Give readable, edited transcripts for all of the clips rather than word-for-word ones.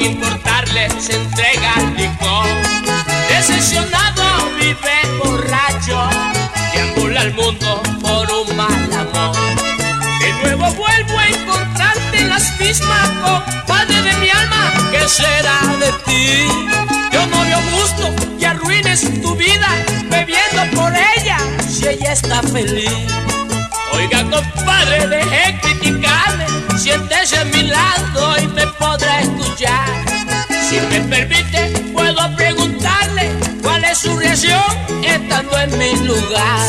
sin importarle se entrega al licor. Decepcionado vive borracho, deambula al mundo por un mal amor. De nuevo vuelvo a encontrarte en las mismas, compadre de mi alma. ¿Qué será de ti? Yo no veo gusto que arruines tu vida bebiendo por ella, si ella está feliz. Oiga, compadre, deje criticarme, siéntese a mi lado y me podrá escuchar. Si me permite, puedo preguntarle cuál es su reacción estando en mi lugar.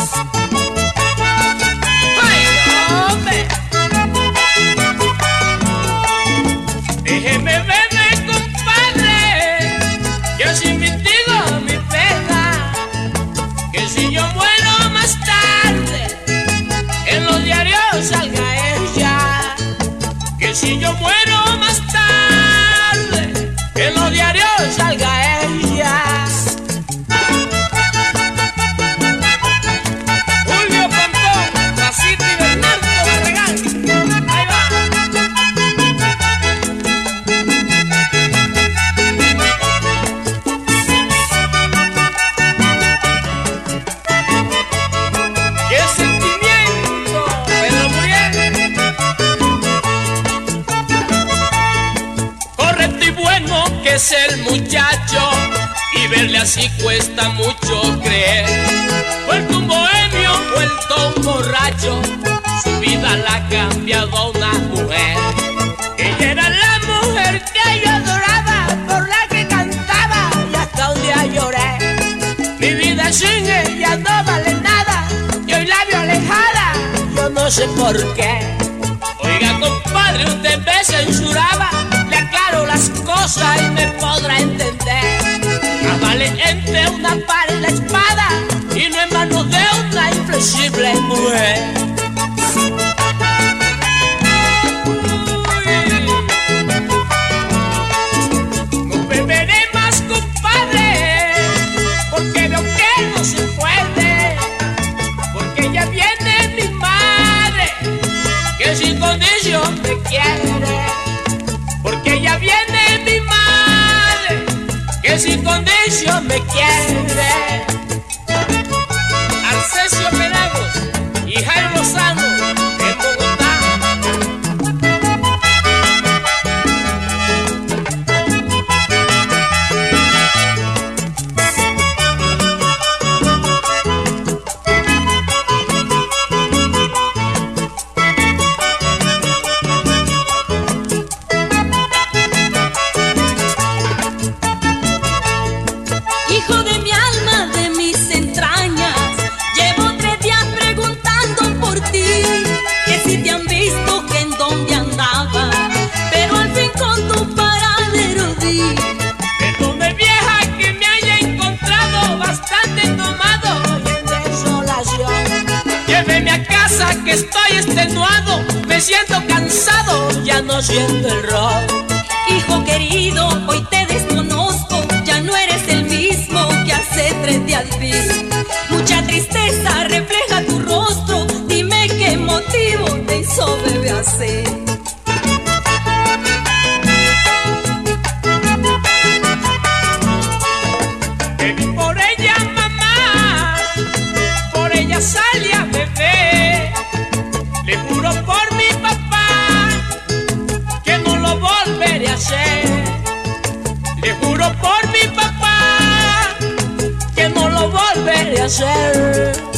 ¡Ay, hombre! Déjeme verme, compadre, yo sí mitigo mi pena, que si yo muero más tarde, en los diarios salga ella. Que si yo muero más tarde, en los diarios salga ella. Julio Pontón, Racito y Bernardo Barragán. Ahí va. ¡Qué sentimiento, Pedro Muriel! Correcto y bueno que es el muchacho, y verle así cuesta mucho creer. Vuelto un bohemio, vuelto un borracho, su vida la ha cambiado una mujer. Ella era la mujer que yo adoraba, por la que cantaba y hasta un día lloré. Mi vida sin ella no vale nada, y hoy la veo alejada, yo no sé por qué. Oiga, compadre, usted me censuraba, le aclaro las cosas y me podrá entender. Más vale entre una pared y la espada, y no en manos de una inflexible mujer. No beberé más, compadre, porque veo que no se puede, porque ya viene mi madre, que sin condición me quiere. Porque ya viene mi madre, que sin condición me quiere. Arcesio Penagos y Jaime Lozano en Bogotá. Hijo de mi alma, de mis entrañas, llevo 3 días preguntando por ti, que si te han visto, que en dónde andaba, pero al fin con tu paradero di. Perdone, vieja, que me haya encontrado bastante tomado y en desolación. Lléveme a casa que estoy extenuado, me siento cansado, ya no siento el rol. Hijo querido, hoy te desconozco, ya no eres el mismo que hace 3 días vi. Mucha tristeza refleja tu rostro, dime qué motivo te hizo bebé así. Bebí por ella, mamá, por ella salí a beber. Le juro por mi papá que no lo volveré a hacer. Le juro por mi papá que no lo volveré a hacer.